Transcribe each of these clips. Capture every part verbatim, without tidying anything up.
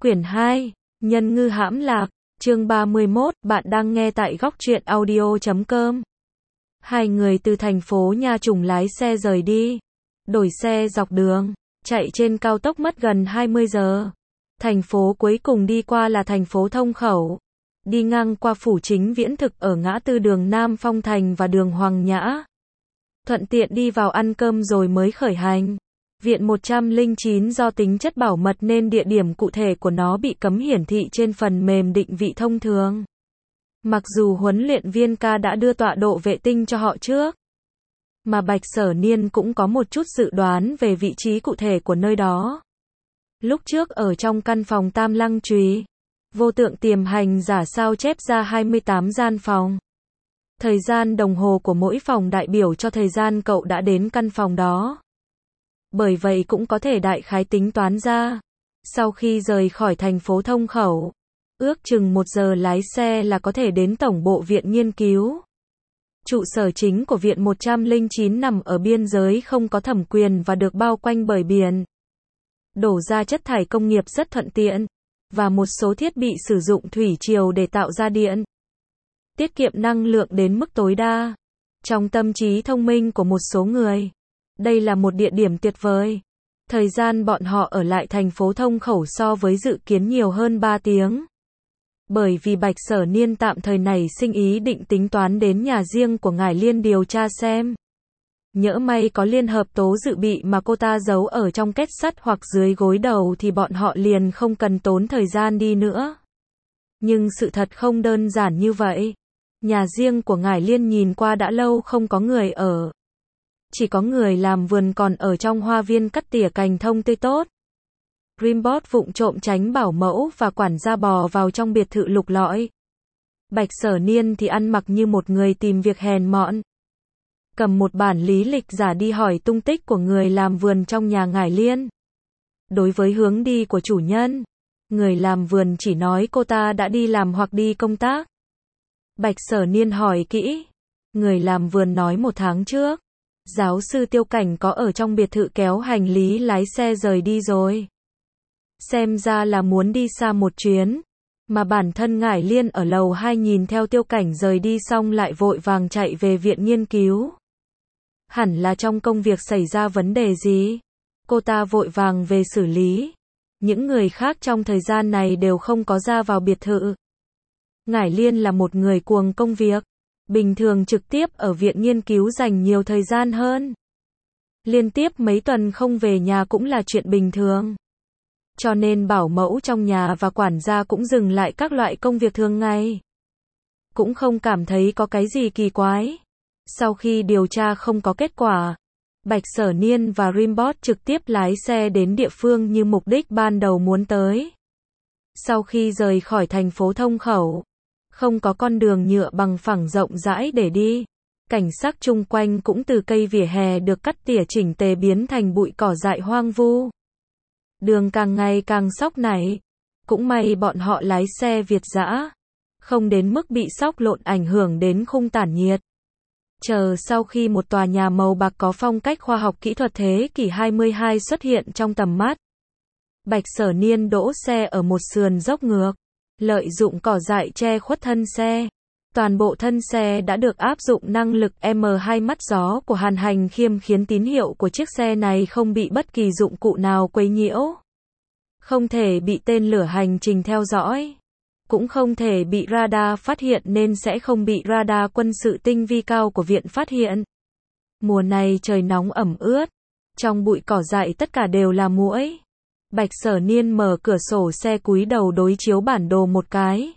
Quyển hai, Nhân ngư hãm lạc, chương ba mươi mốt, bạn đang nghe tại góc truyện audio chấm com. Hai người từ thành phố Nha Trùng lái xe rời đi. Đổi xe dọc đường, chạy trên cao tốc mất gần hai mươi giờ. Thành phố cuối cùng đi qua là thành phố Thông Khẩu. Đi ngang qua phủ chính Viễn Thực ở ngã tư đường Nam Phong Thành và đường Hoàng Nhã. Thuận tiện đi vào ăn cơm rồi mới khởi hành. Viện một trăm lẻ chín do tính chất bảo mật nên địa điểm cụ thể của nó bị cấm hiển thị trên phần mềm định vị thông thường. Mặc dù huấn luyện viên K đã đưa tọa độ vệ tinh cho họ trước, mà Bạch Sở Niên cũng có một chút dự đoán về vị trí cụ thể của nơi đó. Lúc trước ở trong căn phòng Tam Lăng Chùy, vô tượng tiềm hành giả sao chép ra hai mươi tám gian phòng. Thời gian đồng hồ của mỗi phòng đại biểu cho thời gian cậu đã đến căn phòng đó. Bởi vậy cũng có thể đại khái tính toán ra, sau khi rời khỏi thành phố Thông Khẩu, ước chừng một giờ lái xe là có thể đến tổng bộ viện nghiên cứu. Trụ sở chính của viện một trăm lẻ chín nằm ở biên giới không có thẩm quyền và được bao quanh bởi biển. Đổ ra chất thải công nghiệp rất thuận tiện, và một số thiết bị sử dụng thủy triều để tạo ra điện. Tiết kiệm năng lượng đến mức tối đa. Trong tâm trí thông minh của một số người, đây là một địa điểm tuyệt vời. Thời gian bọn họ ở lại thành phố Thông Khẩu so với dự kiến nhiều hơn ba tiếng. Bởi vì Bạch Sở Niên tạm thời này sinh ý định tính toán đến nhà riêng của Ngải Liên điều tra xem. Nhỡ may có liên hợp tố dự bị mà cô ta giấu ở trong két sắt hoặc dưới gối đầu thì bọn họ liền không cần tốn thời gian đi nữa. Nhưng sự thật không đơn giản như vậy. Nhà riêng của Ngải Liên nhìn qua đã lâu không có người ở. Chỉ có người làm vườn còn ở trong hoa viên cắt tỉa cành thông tươi tốt. Rimbot vụng trộm tránh bảo mẫu và quản gia bò vào trong biệt thự lục lọi. Bạch Sở Niên thì ăn mặc như một người tìm việc hèn mọn. Cầm một bản lý lịch giả đi hỏi tung tích của người làm vườn trong nhà Ngải Liên. Đối với hướng đi của chủ nhân, người làm vườn chỉ nói cô ta đã đi làm hoặc đi công tác. Bạch Sở Niên hỏi kỹ. Người làm vườn nói một tháng trước, giáo sư Tiêu Cảnh có ở trong biệt thự kéo hành lý lái xe rời đi rồi. Xem ra là muốn đi xa một chuyến, mà bản thân Ngải Liên ở lầu hai nhìn theo Tiêu Cảnh rời đi xong lại vội vàng chạy về viện nghiên cứu. Hẳn là trong công việc xảy ra vấn đề gì, cô ta vội vàng về xử lý. Những người khác trong thời gian này đều không có ra vào biệt thự. Ngải Liên là một người cuồng công việc. Bình thường trực tiếp ở viện nghiên cứu dành nhiều thời gian hơn. Liên tiếp mấy tuần không về nhà cũng là chuyện bình thường. Cho nên bảo mẫu trong nhà và quản gia cũng dừng lại các loại công việc thường ngày. Cũng không cảm thấy có cái gì kỳ quái. Sau khi điều tra không có kết quả, Bạch Sở Niên và Rimbot trực tiếp lái xe đến địa phương như mục đích ban đầu muốn tới. Sau khi rời khỏi thành phố Thông Khẩu, không có con đường nhựa bằng phẳng rộng rãi để đi. Cảnh sắc chung quanh cũng từ cây vỉa hè được cắt tỉa chỉnh tề biến thành bụi cỏ dại hoang vu. Đường càng ngày càng xóc nảy. Cũng may bọn họ lái xe Việt dã, không đến mức bị xóc lộn ảnh hưởng đến khung tản nhiệt. Chờ sau khi một tòa nhà màu bạc có phong cách khoa học kỹ thuật thế kỷ hai mươi hai xuất hiện trong tầm mắt, Bạch Sở Niên đỗ xe ở một sườn dốc ngược. Lợi dụng cỏ dại che khuất thân xe. Toàn bộ thân xe đã được áp dụng năng lực M hai mắt gió của Hàn Hành Khiêm khiến tín hiệu của chiếc xe này không bị bất kỳ dụng cụ nào quấy nhiễu. Không thể bị tên lửa hành trình theo dõi. Cũng không thể bị radar phát hiện nên sẽ không bị radar quân sự tinh vi cao của viện phát hiện. Mùa này trời nóng ẩm ướt. Trong bụi cỏ dại tất cả đều là muỗi. Bạch Sở Niên mở cửa sổ xe cúi đầu đối chiếu bản đồ một cái.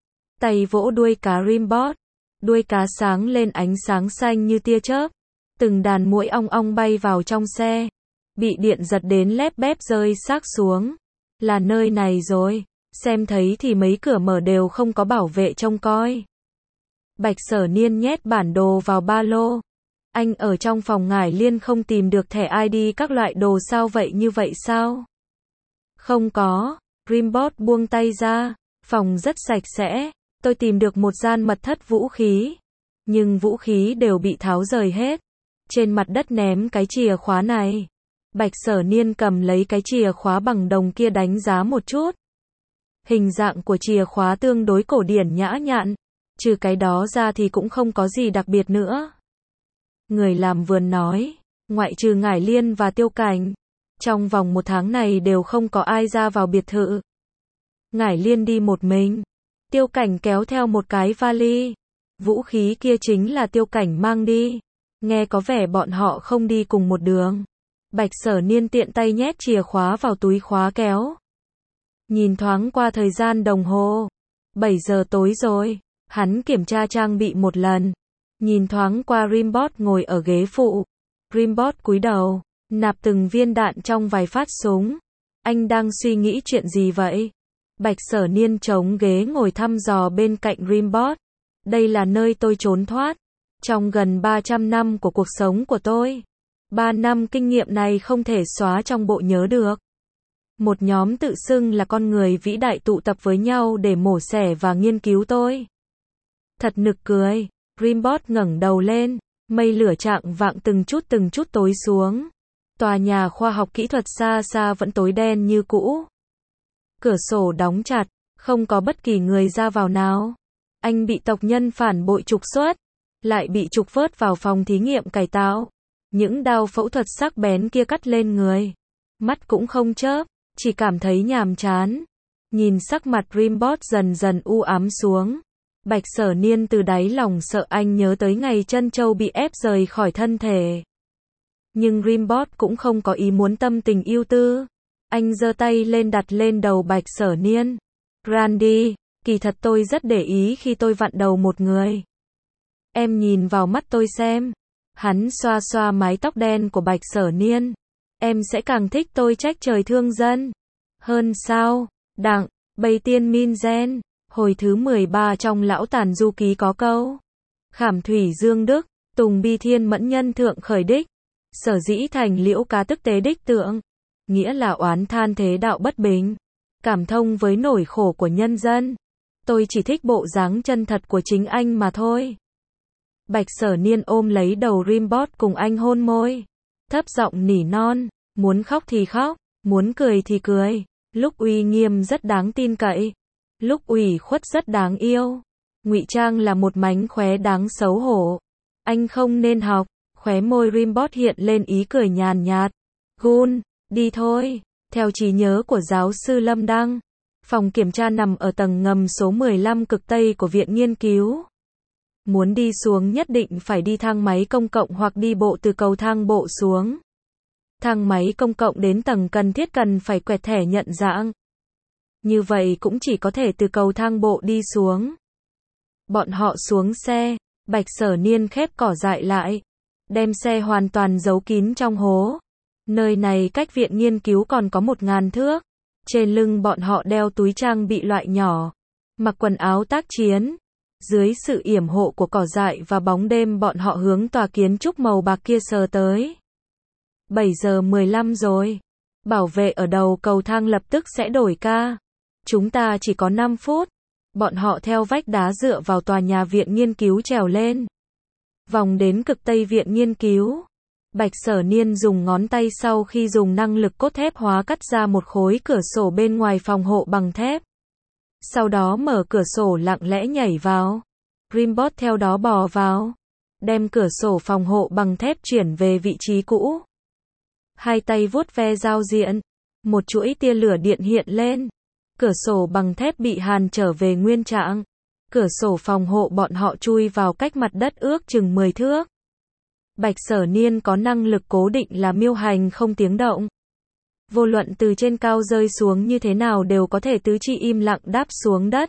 Tay vỗ đuôi cá Rimbot. Đuôi cá sáng lên ánh sáng xanh như tia chớp. Từng đàn muỗi ong ong bay vào trong xe. Bị điện giật đến lép bép rơi xác xuống. Là nơi này rồi. Xem thấy thì mấy cửa mở đều không có bảo vệ trông coi. Bạch Sở Niên nhét bản đồ vào ba lô. Anh ở trong phòng Ngải Liên không tìm được thẻ i đê các loại đồ sao vậy như vậy sao? Không có. Rimbot buông tay ra. Phòng rất sạch sẽ. Tôi tìm được một gian mật thất vũ khí. Nhưng vũ khí đều bị tháo rời hết. Trên mặt đất ném cái chìa khóa này. Bạch Sở Niên cầm lấy cái chìa khóa bằng đồng kia đánh giá một chút. Hình dạng của chìa khóa tương đối cổ điển nhã nhặn. Trừ cái đó ra thì cũng không có gì đặc biệt nữa. Người làm vườn nói, ngoại trừ Ngải Liên và Tiêu Cảnh, trong vòng một tháng này đều không có ai ra vào biệt thự. Ngải Liên đi một mình. Tiêu Cảnh kéo theo một cái vali. Vũ khí kia chính là Tiêu Cảnh mang đi. Nghe có vẻ bọn họ không đi cùng một đường. Bạch Sở Niên tiện tay nhét chìa khóa vào túi khóa kéo. Nhìn thoáng qua thời gian đồng hồ. bảy giờ tối rồi. Hắn kiểm tra trang bị một lần. Nhìn thoáng qua Rimbot ngồi ở ghế phụ. Rimbot cúi đầu, nạp từng viên đạn trong vài phát súng. Anh đang suy nghĩ chuyện gì vậy? Bạch Sở Niên chống ghế ngồi thăm dò bên cạnh Rimbot. Đây là nơi tôi trốn thoát. Trong gần ba trăm năm của cuộc sống của tôi. ba năm kinh nghiệm này không thể xóa trong bộ nhớ được. Một nhóm tự xưng là con người vĩ đại tụ tập với nhau để mổ xẻ và nghiên cứu tôi. Thật nực cười. Rimbot ngẩng đầu lên. Mây lửa chạng vạng từng chút từng chút tối xuống. Tòa nhà khoa học kỹ thuật xa xa vẫn tối đen như cũ. Cửa sổ đóng chặt. Không có bất kỳ người ra vào nào. Anh bị tộc nhân phản bội trục xuất. Lại bị trục vớt vào phòng thí nghiệm cải tạo. Những đao phẫu thuật sắc bén kia cắt lên người. Mắt cũng không chớp. Chỉ cảm thấy nhàm chán. Nhìn sắc mặt Rimbot dần dần u ám xuống. Bạch Sở Niên từ đáy lòng sợ anh nhớ tới ngày Trân Châu bị ép rời khỏi thân thể. Nhưng Rimbot cũng không có ý muốn tâm tình yêu tư. Anh giơ tay lên đặt lên đầu Bạch Sở Niên. Randy, kỳ thật tôi rất để ý khi tôi vặn đầu một người. Em nhìn vào mắt tôi xem. Hắn xoa xoa mái tóc đen của Bạch Sở Niên. Em sẽ càng thích tôi trách trời thương dân. Hơn sao? Đặng, Bầy Tiên Min Gen. Hồi thứ mười ba trong Lão Tàn Du Ký có câu. Khảm thủy dương đức, tùng bi thiên mẫn nhân thượng khởi đích. Sở dĩ thành liễu cá tức tế đích tượng. Nghĩa là oán than thế đạo bất bình. Cảm thông với nỗi khổ của nhân dân. Tôi chỉ thích bộ dáng chân thật của chính anh mà thôi. Bạch Sở Niên ôm lấy đầu Rimbot cùng anh hôn môi. Thấp giọng nỉ non. Muốn khóc thì khóc. Muốn cười thì cười. Lúc uy nghiêm rất đáng tin cậy. Lúc ủy khuất rất đáng yêu. Ngụy trang là một mánh khóe đáng xấu hổ. Anh không nên học. Khóe môi Rimbot hiện lên ý cười nhàn nhạt. Gun, đi thôi. Theo trí nhớ của giáo sư Lâm Đăng, phòng kiểm tra nằm ở tầng ngầm số mười lăm cực Tây của viện nghiên cứu. Muốn đi xuống nhất định phải đi thang máy công cộng hoặc đi bộ từ cầu thang bộ xuống. Thang máy công cộng đến tầng cần thiết cần phải quẹt thẻ nhận dạng. Như vậy cũng chỉ có thể từ cầu thang bộ đi xuống. Bọn họ xuống xe, Bạch Sở Niên khép cỏ dại lại, đem xe hoàn toàn giấu kín trong hố. Nơi này cách viện nghiên cứu còn có một ngàn thước. Trên lưng bọn họ đeo túi trang bị loại nhỏ, mặc quần áo tác chiến. Dưới sự yểm hộ của cỏ dại và bóng đêm bọn họ hướng tòa kiến trúc màu bạc kia sờ tới. bảy giờ mười lăm rồi. Bảo vệ ở đầu cầu thang lập tức sẽ đổi ca. Chúng ta chỉ có năm phút. Bọn họ theo vách đá dựa vào tòa nhà viện nghiên cứu trèo lên. Vòng đến cực Tây viện nghiên cứu. Bạch Sở Niên dùng ngón tay sau khi dùng năng lực cốt thép hóa cắt ra một khối cửa sổ bên ngoài phòng hộ bằng thép. Sau đó mở cửa sổ lặng lẽ nhảy vào. Rimbot theo đó bò vào. Đem cửa sổ phòng hộ bằng thép chuyển về vị trí cũ. Hai tay vuốt ve giao diện. Một chuỗi tia lửa điện hiện lên. Cửa sổ bằng thép bị hàn trở về nguyên trạng. Cửa sổ phòng hộ bọn họ chui vào cách mặt đất ước chừng mười thước. Bạch Sở Niên có năng lực cố định là miêu hành không tiếng động. Vô luận từ trên cao rơi xuống như thế nào đều có thể tứ chi im lặng đáp xuống đất.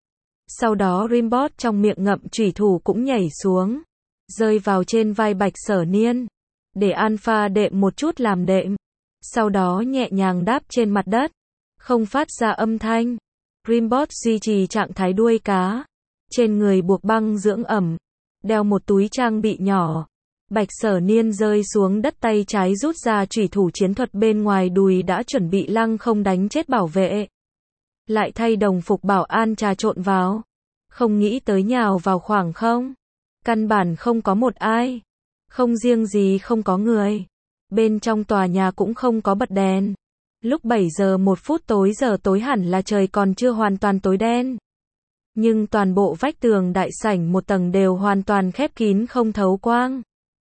Sau đó Rimbot trong miệng ngậm chủy thủ cũng nhảy xuống. Rơi vào trên vai Bạch Sở Niên. Để Alpha đệm một chút làm đệm. Sau đó nhẹ nhàng đáp trên mặt đất. Không phát ra âm thanh. Rimbot duy trì trạng thái đuôi cá. Trên người buộc băng dưỡng ẩm. Đeo một túi trang bị nhỏ. Bạch Sở Niên rơi xuống đất tay trái rút ra chủy thủ chiến thuật bên ngoài đùi đã chuẩn bị lăng không đánh chết bảo vệ. Lại thay đồng phục bảo an trà trộn vào. Không nghĩ tới nhào vào khoảng không. Căn bản không có một ai. Không riêng gì không có người. Bên trong tòa nhà cũng không có bật đèn. Lúc bảy giờ một phút tối giờ tối hẳn là trời còn chưa hoàn toàn tối đen. Nhưng toàn bộ vách tường đại sảnh một tầng đều hoàn toàn khép kín không thấu quang.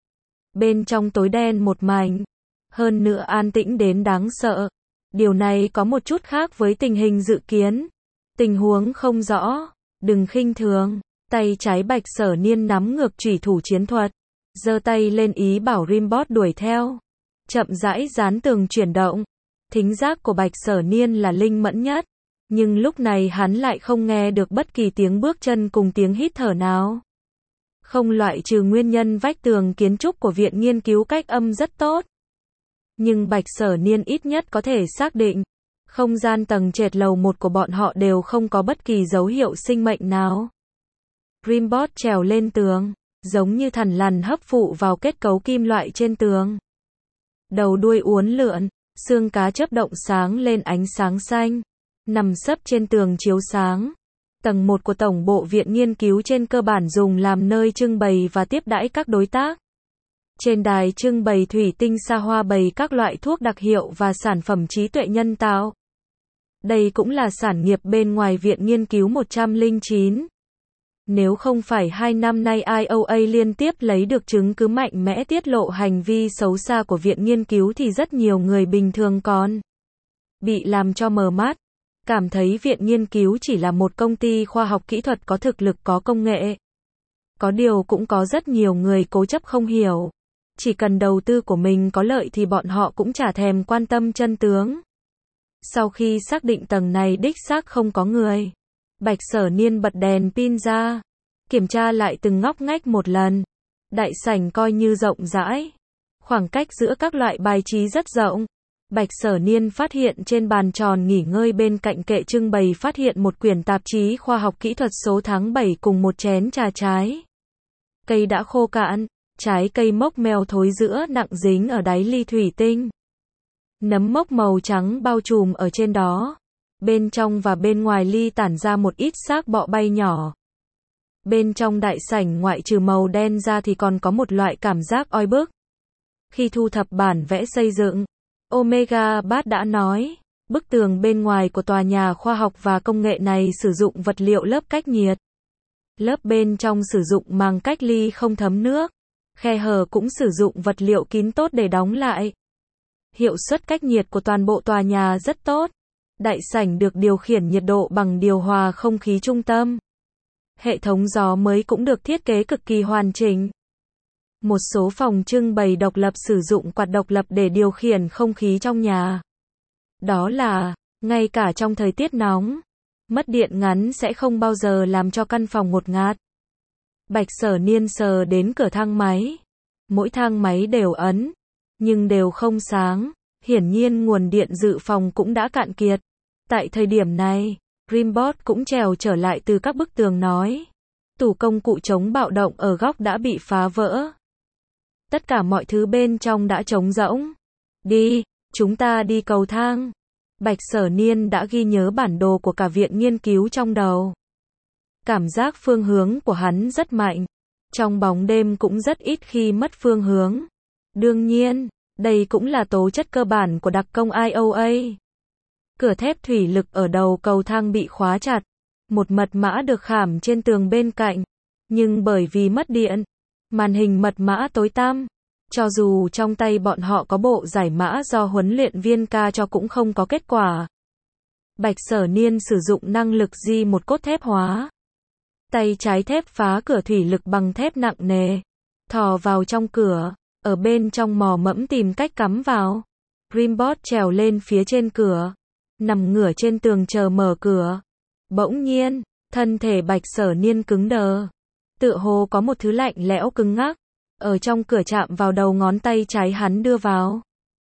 Bên trong tối đen một mảnh. Hơn nữa an tĩnh đến đáng sợ. Điều này có một chút khác với tình hình dự kiến. Tình huống không rõ. Đừng khinh thường. Tay trái Bạch Sở Niên nắm ngược chủy thủ chiến thuật. Giơ tay lên ý bảo Rimbot đuổi theo. Chậm rãi dán tường chuyển động. Thính giác của Bạch Sở Niên là linh mẫn nhất. Nhưng lúc này hắn lại không nghe được bất kỳ tiếng bước chân cùng tiếng hít thở nào. Không loại trừ nguyên nhân vách tường kiến trúc của viện nghiên cứu cách âm rất tốt. Nhưng Bạch Sở Niên ít nhất có thể xác định, không gian tầng trệt lầu một của bọn họ đều không có bất kỳ dấu hiệu sinh mệnh nào. Rimbot trèo lên tường, giống như thằn lằn hấp phụ vào kết cấu kim loại trên tường. Đầu đuôi uốn lượn, xương cá chớp động sáng lên ánh sáng xanh, nằm sấp trên tường chiếu sáng. Tầng một của tổng bộ viện nghiên cứu trên cơ bản dùng làm nơi trưng bày và tiếp đãi các đối tác. Trên đài trưng bày thủy tinh xa hoa bày các loại thuốc đặc hiệu và sản phẩm trí tuệ nhân tạo. Đây cũng là sản nghiệp bên ngoài viện nghiên cứu một trăm lẻ chín. Nếu không phải hai năm nay I O A liên tiếp lấy được chứng cứ mạnh mẽ tiết lộ hành vi xấu xa của viện nghiên cứu thì rất nhiều người bình thường còn bị làm cho mờ mắt, cảm thấy viện nghiên cứu chỉ là một công ty khoa học kỹ thuật có thực lực có công nghệ. Có điều cũng có rất nhiều người cố chấp không hiểu. Chỉ cần đầu tư của mình có lợi thì bọn họ cũng chả thèm quan tâm chân tướng. Sau khi xác định tầng này đích xác không có người, Bạch Sở Niên bật đèn pin ra, kiểm tra lại từng ngóc ngách một lần. Đại sảnh coi như rộng rãi, khoảng cách giữa các loại bài trí rất rộng. Bạch Sở Niên phát hiện trên bàn tròn nghỉ ngơi bên cạnh kệ trưng bày phát hiện một quyển tạp chí khoa học kỹ thuật số tháng bảy cùng một chén trà trái. Cây đã khô cạn, trái cây mốc mèo thối giữa nặng dính ở đáy ly thủy tinh. Nấm mốc màu trắng bao trùm ở trên đó. Bên trong và bên ngoài ly tản ra một ít xác bọ bay nhỏ. Bên trong đại sảnh ngoại trừ màu đen ra thì còn có một loại cảm giác oi bức. Khi thu thập bản vẽ xây dựng, Omega Bát đã nói, bức tường bên ngoài của tòa nhà khoa học và công nghệ này sử dụng vật liệu lớp cách nhiệt. Lớp bên trong sử dụng màng cách ly không thấm nước. Khe hở cũng sử dụng vật liệu kín tốt để đóng lại. Hiệu suất cách nhiệt của toàn bộ tòa nhà rất tốt. Đại sảnh được điều khiển nhiệt độ bằng điều hòa không khí trung tâm. Hệ thống gió mới cũng được thiết kế cực kỳ hoàn chỉnh. Một số phòng trưng bày độc lập sử dụng quạt độc lập để điều khiển không khí trong nhà. Đó là, ngay cả trong thời tiết nóng, mất điện ngắn sẽ không bao giờ làm cho căn phòng ngột ngạt. Bạch Sở Niên sờ đến cửa thang máy. Mỗi thang máy đều ấn, nhưng đều không sáng. Hiển nhiên nguồn điện dự phòng cũng đã cạn kiệt. Tại thời điểm này, Rimbot cũng trèo trở lại từ các bức tường nói. Tủ công cụ chống bạo động ở góc đã bị phá vỡ. Tất cả mọi thứ bên trong đã trống rỗng. Đi, chúng ta đi cầu thang. Bạch Sở Niên đã ghi nhớ bản đồ của cả viện nghiên cứu trong đầu. Cảm giác phương hướng của hắn rất mạnh. Trong bóng đêm cũng rất ít khi mất phương hướng. Đương nhiên, đây cũng là tố chất cơ bản của đặc công I O A. Cửa thép thủy lực ở đầu cầu thang bị khóa chặt. Một mật mã được khảm trên tường bên cạnh. Nhưng bởi vì mất điện, màn hình mật mã tối tăm. Cho dù trong tay bọn họ có bộ giải mã do huấn luyện viên ca cho cũng không có kết quả. Bạch Sở Niên sử dụng năng lực di một cốt thép hóa. Tay trái thép phá cửa thủy lực bằng thép nặng nề. Thò vào trong cửa, ở bên trong mò mẫm tìm cách cắm vào. Rimbot trèo lên phía trên cửa, nằm ngửa trên tường chờ mở cửa. Bỗng nhiên, thân thể Bạch Sở Niên cứng đờ. Tựa hồ có một thứ lạnh lẽo cứng ngắc ở trong cửa chạm vào đầu ngón tay trái hắn đưa vào.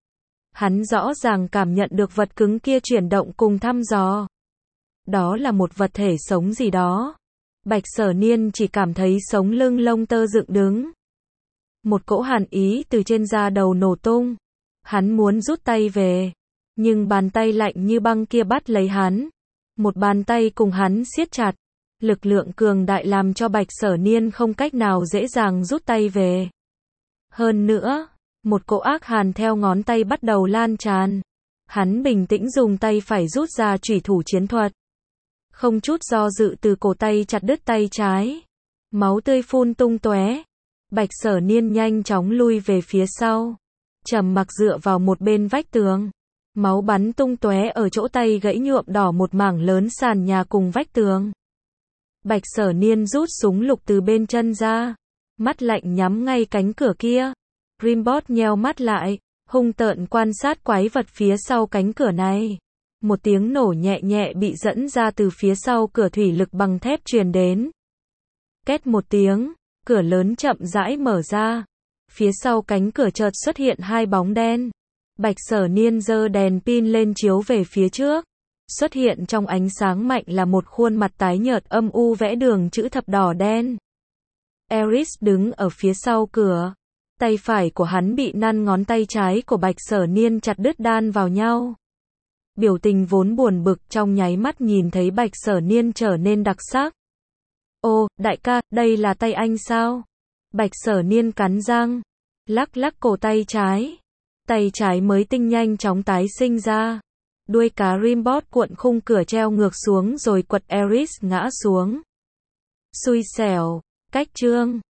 Hắn rõ ràng cảm nhận được vật cứng kia chuyển động cùng thăm dò. Đó là một vật thể sống gì đó. Bạch Sở Niên chỉ cảm thấy sống lưng lông tơ dựng đứng. Một cỗ hàn ý từ trên da đầu nổ tung. Hắn muốn rút tay về, nhưng bàn tay lạnh như băng kia bắt lấy hắn. Một bàn tay cùng hắn siết chặt. Lực lượng cường đại làm cho Bạch Sở Niên không cách nào dễ dàng rút tay về. Hơn nữa, một cỗ ác hàn theo ngón tay bắt đầu lan tràn. Hắn bình tĩnh dùng tay phải rút ra chủy thủ chiến thuật. Không chút do dự từ cổ tay chặt đứt tay trái. Máu tươi phun tung tóe. Bạch Sở Niên nhanh chóng lui về phía sau. Trầm mặc dựa vào một bên vách tường. Máu bắn tung tóe ở chỗ tay gãy nhuộm đỏ một mảng lớn sàn nhà cùng vách tường. Bạch Sở Niên rút súng lục từ bên chân ra. Mắt lạnh nhắm ngay cánh cửa kia. Rimbot nheo mắt lại, hung tợn quan sát quái vật phía sau cánh cửa này. Một tiếng nổ nhẹ nhẹ bị dẫn ra từ phía sau cửa thủy lực bằng thép truyền đến. Két một tiếng, cửa lớn chậm rãi mở ra. Phía sau cánh cửa chợt xuất hiện hai bóng đen. Bạch Sở Niên giơ đèn pin lên chiếu về phía trước. Xuất hiện trong ánh sáng mạnh là một khuôn mặt tái nhợt âm u vẽ đường chữ thập đỏ đen. Eris đứng ở phía sau cửa. Tay phải của hắn bị năn ngón tay trái của Bạch Sở Niên chặt đứt đan vào nhau. Biểu tình vốn buồn bực trong nháy mắt nhìn thấy Bạch Sở Niên trở nên đặc sắc. Ô, đại ca, đây là tay anh sao? Bạch Sở Niên cắn răng. Lắc lắc cổ tay trái. Tay trái mới tinh nhanh chóng tái sinh ra. Đuôi cá Rimbot cuộn khung cửa treo ngược xuống rồi quật Eris ngã xuống. Xui xẻo, cách chương.